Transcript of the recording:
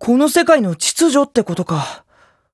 この世界の秩序ってことか。